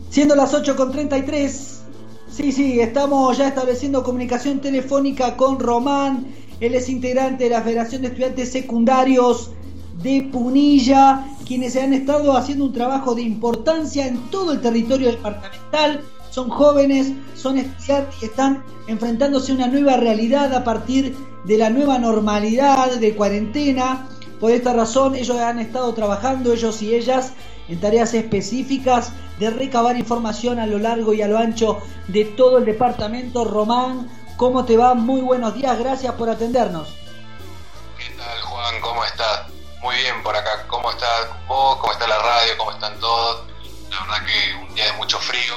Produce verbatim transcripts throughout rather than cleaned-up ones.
Siendo las ocho con treinta y tres, sí, sí, estamos ya estableciendo comunicación telefónica con Román. Él es integrante de la Federación de Estudiantes Secundarios de Punilla, quienes han estado haciendo un trabajo de importancia en todo el territorio departamental. Son jóvenes, son estudiantes y están enfrentándose a una nueva realidad a partir de la nueva normalidad de cuarentena. Por esta razón, ellos han estado trabajando, ellos y ellas, en tareas específicas de recabar información a lo largo y a lo ancho de todo el departamento. Román, ¿cómo te va? Muy buenos días, gracias por atendernos. ¿Qué tal, Juan? ¿Cómo estás? Muy bien por acá. ¿Cómo estás vos? ¿Cómo está la radio? ¿Cómo están todos? La verdad que un día de mucho frío.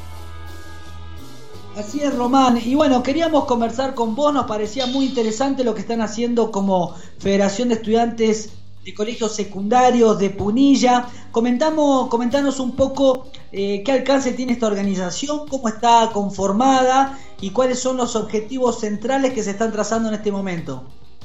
Así es, Román. Y bueno, queríamos conversar con vos, nos parecía muy interesante lo que están haciendo como Federación de Estudiantes de Colegios Secundarios de Punilla. Comentamos, comentanos un poco eh, qué alcance tiene esta organización, cómo está conformada y cuáles son los objetivos centrales que se están trazando en este momento.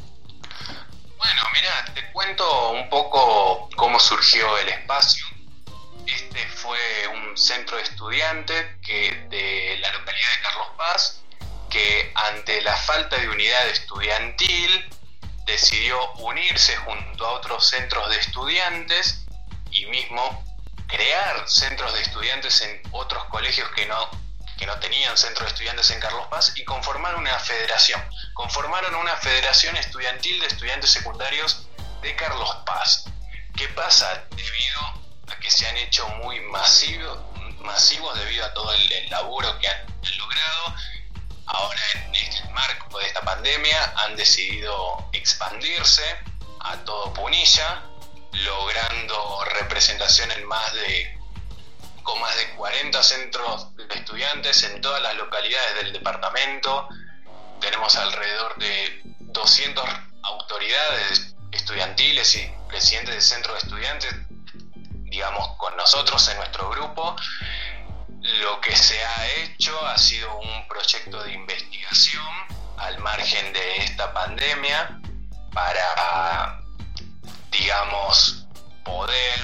Bueno, mirá, te cuento un poco cómo surgió el espacio. Este fue un centro de estudiantes que de la localidad de Carlos Paz, que ante la falta de unidad estudiantil decidió unirse junto a otros centros de estudiantes y mismo crear centros de estudiantes en otros colegios que no, que no tenían centros de estudiantes en Carlos Paz y conformar una federación. Conformaron una federación estudiantil de estudiantes secundarios de Carlos Paz. ¿Qué pasa? Debido a que se han hecho muy masivos, masivos debido a todo el, el laburo que han, han logrado, ahora en el marco de esta pandemia han decidido expandirse a todo Punilla, logrando representación en más de con más de cuarenta centros de estudiantes en todas las localidades del departamento. Tenemos alrededor de doscientas autoridades estudiantiles y presidentes de centros de estudiantes, digamos, con nosotros en nuestro grupo. Lo que se ha hecho ha sido un proyecto de investigación al margen de esta pandemia para, digamos, poder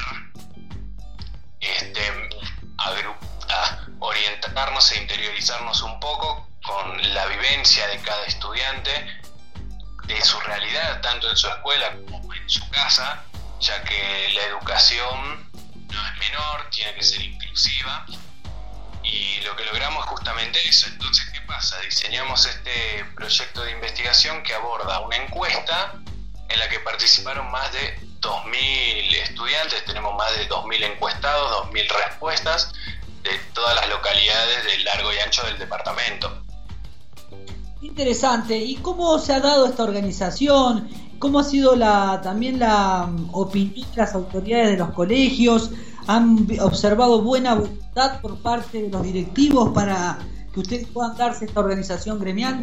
este, agru- a orientarnos e interiorizarnos un poco con la vivencia de cada estudiante, de su realidad, tanto en su escuela como en su casa, ya que la educación no es menor, tiene que ser inclusiva. Y lo que logramos es justamente eso. Entonces, ¿qué pasa? Diseñamos este proyecto de investigación que aborda una encuesta en la que participaron más de dos mil estudiantes, tenemos más de dos mil encuestados, dos mil respuestas de todas las localidades del largo y ancho del departamento. Interesante. ¿Y cómo se ha dado esta organización? ¿Cómo ha sido la también la opinión de las autoridades de los colegios? ¿Han observado buena voluntad por parte de los directivos para que ustedes puedan darse esta organización gremial?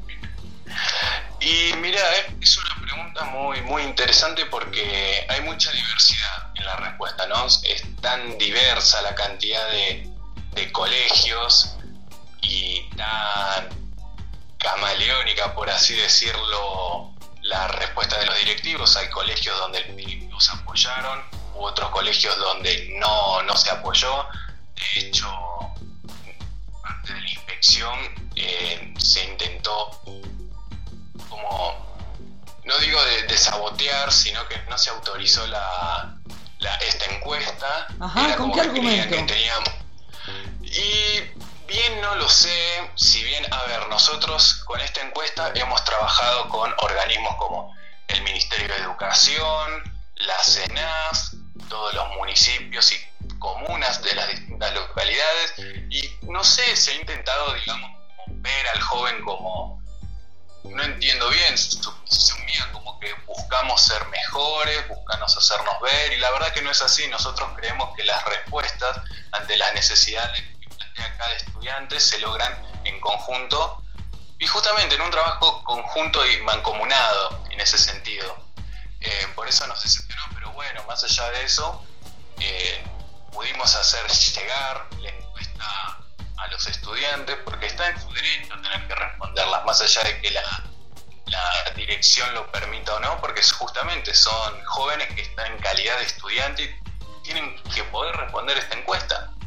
Y mira, es una pregunta muy, muy interesante porque hay mucha diversidad en la respuesta, ¿no? Es tan diversa la cantidad de, de colegios y tan camaleónica, por así decirlo, la respuesta de los directivos. Hay colegios donde los directivos apoyaron, u otros colegios donde no, no se apoyó. De hecho, parte de la inspección eh, se intentó, como, no digo de, de sabotear, sino que no se autorizó la, la esta encuesta. Ajá, Era ¿con como qué que creían argumento? que teníamos. Y bien no lo sé, si bien, a ver, nosotros con esta encuesta hemos trabajado con organismos como el Ministerio de Educación, la CENAF, todos los municipios y comunas de las distintas localidades, y no sé, se ha intentado, digamos, ver al joven como, no entiendo bien, su posición mía, como que buscamos ser mejores, buscamos hacernos ver, y la verdad que no es así. Nosotros creemos que las respuestas ante las necesidades que plantea cada estudiante se logran en conjunto, y justamente en un trabajo conjunto y mancomunado en ese sentido. Eh, por eso nos decepcionó, pero bueno, más allá de eso, eh, pudimos hacer llegar la encuesta a los estudiantes, porque está en su derecho a tener que responderlas, más allá de que la, la dirección lo permita o no, porque justamente son jóvenes que están en calidad de estudiante y tienen que poder responder esta encuesta.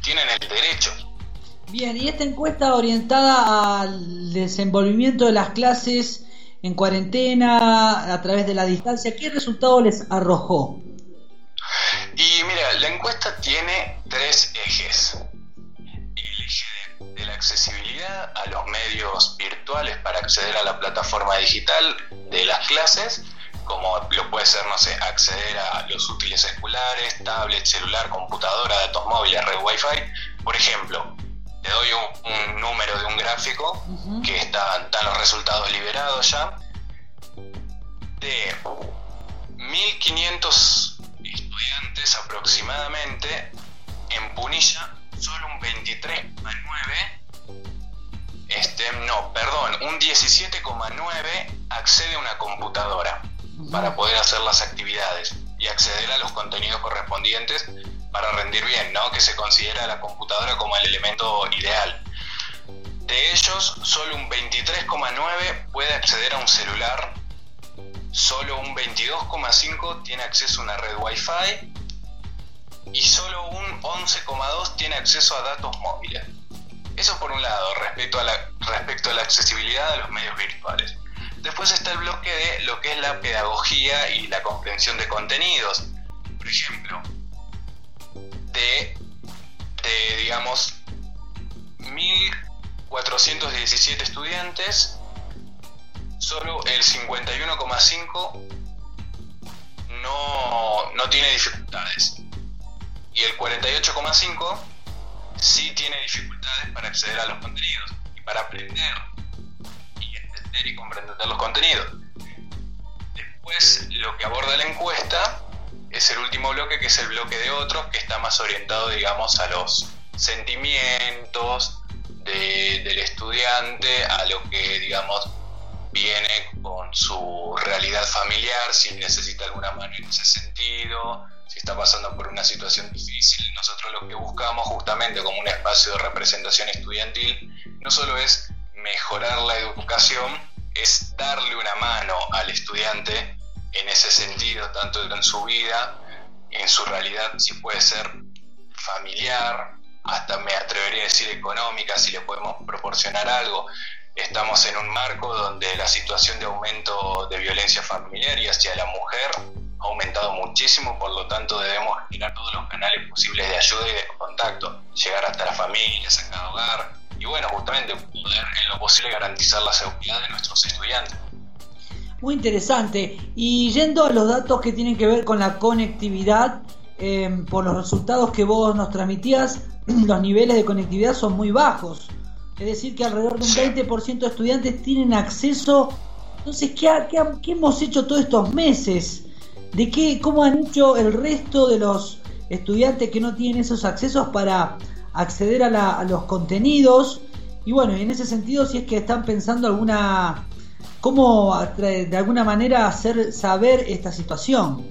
tienen el derecho. Bien, y esta encuesta orientada al desenvolvimiento de las clases en cuarentena a través de la distancia, ¿qué resultado les arrojó? Y mira, la encuesta tiene tres ejes. El eje de, de la accesibilidad a los medios virtuales para acceder a la plataforma digital de las clases, como lo puede ser, no sé, acceder a los útiles escolares, tablet, celular, computadora, datos móviles, red Wi-Fi. Por ejemplo, te doy un, un número de un gráfico, uh-huh, que está, están los resultados liberados ya. De mil quinientos estudiantes aproximadamente, en Punilla solo un veintitrés coma nueve, este, no, perdón, un diecisiete coma nueve accede a una computadora, uh-huh, para poder hacer las actividades y acceder a los contenidos correspondientes para rendir bien, ¿no? Que se considera la computadora como el elemento ideal. De ellos, solo un veintitrés coma nueve puede acceder a un celular, solo un veintidós coma cinco tiene acceso a una red Wi-Fi y solo un once coma dos tiene acceso a datos móviles. Eso por un lado, respecto a la, respecto a la accesibilidad a los medios virtuales. Después está el bloque de lo que es la pedagogía y la comprensión de contenidos. Por ejemplo, de, de digamos, mil cuatrocientos diecisiete estudiantes, solo el cincuenta y uno coma cinco no, no tiene dificultades. Y el cuarenta y ocho coma cinco sí tiene dificultades para acceder a los contenidos y para aprender y entender y comprender los contenidos. Después, lo que aborda la encuesta es el último bloque, que es el bloque de otros, que está más orientado, digamos, a los sentimientos de, del estudiante, a lo que, digamos, viene con su realidad familiar, si necesita alguna mano en ese sentido, si está pasando por una situación difícil. Nosotros lo que buscamos justamente como un espacio de representación estudiantil no solo es mejorar la educación, es darle una mano al estudiante en ese sentido, tanto en su vida, en su realidad, si puede ser familiar, hasta me atrevería a decir económica, si le podemos proporcionar algo. Estamos en un marco donde la situación de aumento de violencia familiar y hacia la mujer ha aumentado muchísimo, por lo tanto debemos generar todos los canales posibles de ayuda y de contacto, llegar hasta las familias, a cada hogar, y bueno, justamente poder en lo posible garantizar la seguridad de nuestros estudiantes. Muy interesante. Y yendo a los datos que tienen que ver con la conectividad, eh, por los resultados que vos nos transmitías, los niveles de conectividad son muy bajos. Es decir, que alrededor de un veinte por ciento de estudiantes tienen acceso. Entonces, ¿qué, ha, qué, ha, qué hemos hecho todos estos meses? ¿De qué, cómo han hecho el resto de los estudiantes que no tienen esos accesos para acceder a, la, a los contenidos? Y bueno, en ese sentido, si es que están pensando alguna, cómo de alguna manera hacer saber esta situación.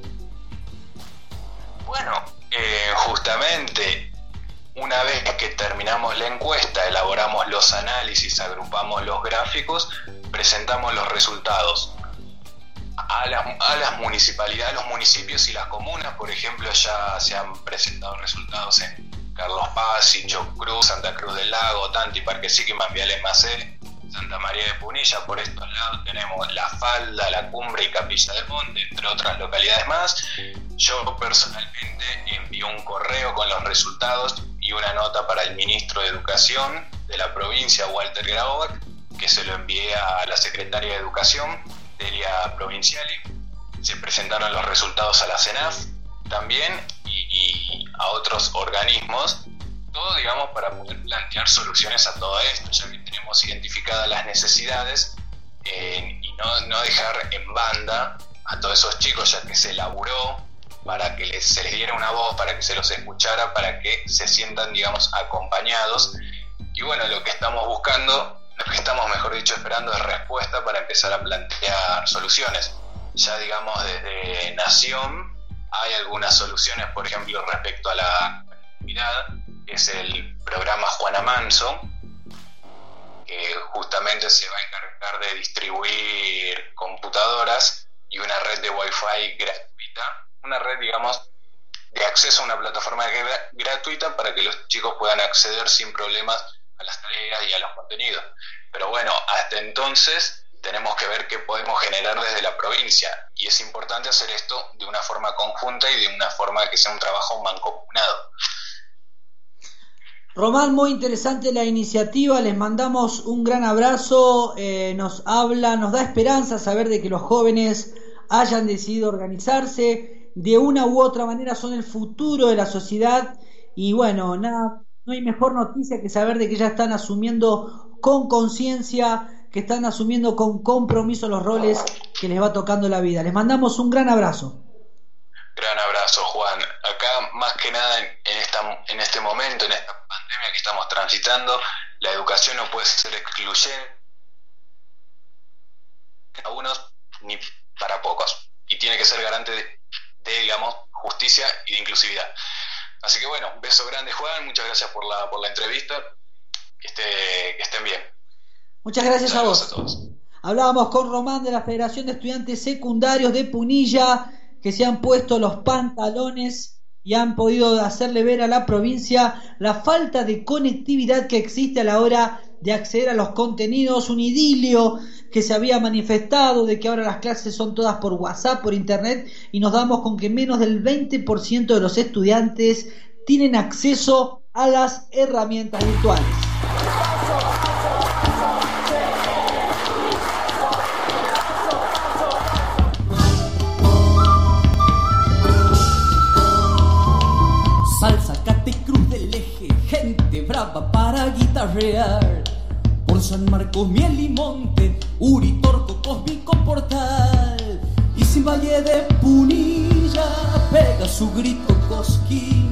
Bueno, eh, justamente una vez que terminamos la encuesta, elaboramos los análisis, agrupamos los gráficos, presentamos los resultados a las, a las municipalidades, los municipios y las comunas. Por ejemplo, ya se han presentado resultados en Carlos Paz, Chocruz, Santa Cruz del Lago, Tanti, Parque Siquiman, Viale Macé, Santa María de Punilla. Por estos lados tenemos La Falda, La Cumbre y Capilla del Monte, entre otras localidades más. Yo personalmente envié un correo con los resultados y una nota para el ministro de Educación de la provincia, Walter Graovac, que se lo envié a la secretaria de Educación, Delia Provinciali. Se presentaron los resultados a la CENAF también y, y a otros organismos, todo, digamos, para poder plantear soluciones a todo esto, ya que tenemos identificadas las necesidades, eh, y no, no dejar en banda a todos esos chicos, ya que se laburó para que les, se les diera una voz, para que se los escuchara, para que se sientan, digamos, acompañados. Y bueno, lo que estamos buscando, lo que estamos, mejor dicho, esperando es respuesta para empezar a plantear soluciones. Ya, digamos, desde Nación hay algunas soluciones, por ejemplo, respecto a la conectividad, que es el programa Juana Manso, que justamente se va a encargar de distribuir computadoras y una red de Wi-Fi gratuita, una red, digamos, de acceso a una plataforma gra- gratuita para que los chicos puedan acceder sin problemas a las tareas y a los contenidos. Pero bueno, hasta entonces tenemos que ver qué podemos generar desde la provincia, y es importante hacer esto de una forma conjunta y de una forma que sea un trabajo mancomunado. Román, muy interesante la iniciativa, les mandamos un gran abrazo, eh, nos habla, nos da esperanza saber de que los jóvenes hayan decidido organizarse, de una u otra manera son el futuro de la sociedad, y bueno, nada, no hay mejor noticia que saber de que ya están asumiendo con conciencia, que están asumiendo con compromiso los roles que les va tocando la vida. Les mandamos un gran abrazo. Gran abrazo, Juan. Acá, más que nada, en, en, esta, en este momento, en esta pandemia que estamos transitando, la educación no puede ser excluyente para unos ni para pocos. Y tiene que ser garante de, de, digamos, justicia y de inclusividad. Así que bueno, un beso grande, Juan. Muchas gracias por la, por la entrevista. Que, esté, que estén bien. Muchas gracias a vos. A todos. Hablábamos con Román de la Federación de Estudiantes Secundarios de Punilla, que se han puesto los pantalones y han podido hacerle ver a la provincia la falta de conectividad que existe a la hora de acceder a los contenidos, un idilio que se había manifestado de que ahora las clases son todas por WhatsApp, por internet, y nos damos con que menos del veinte por ciento de los estudiantes tienen acceso a las herramientas virtuales. Salsa, Cate, Cruz del Eje, gente brava para guitarrear. Por San Marcos, Miel y Monte, Uritorco, Cósmico Portal. Y sin Valle de Punilla pega su grito cosquín.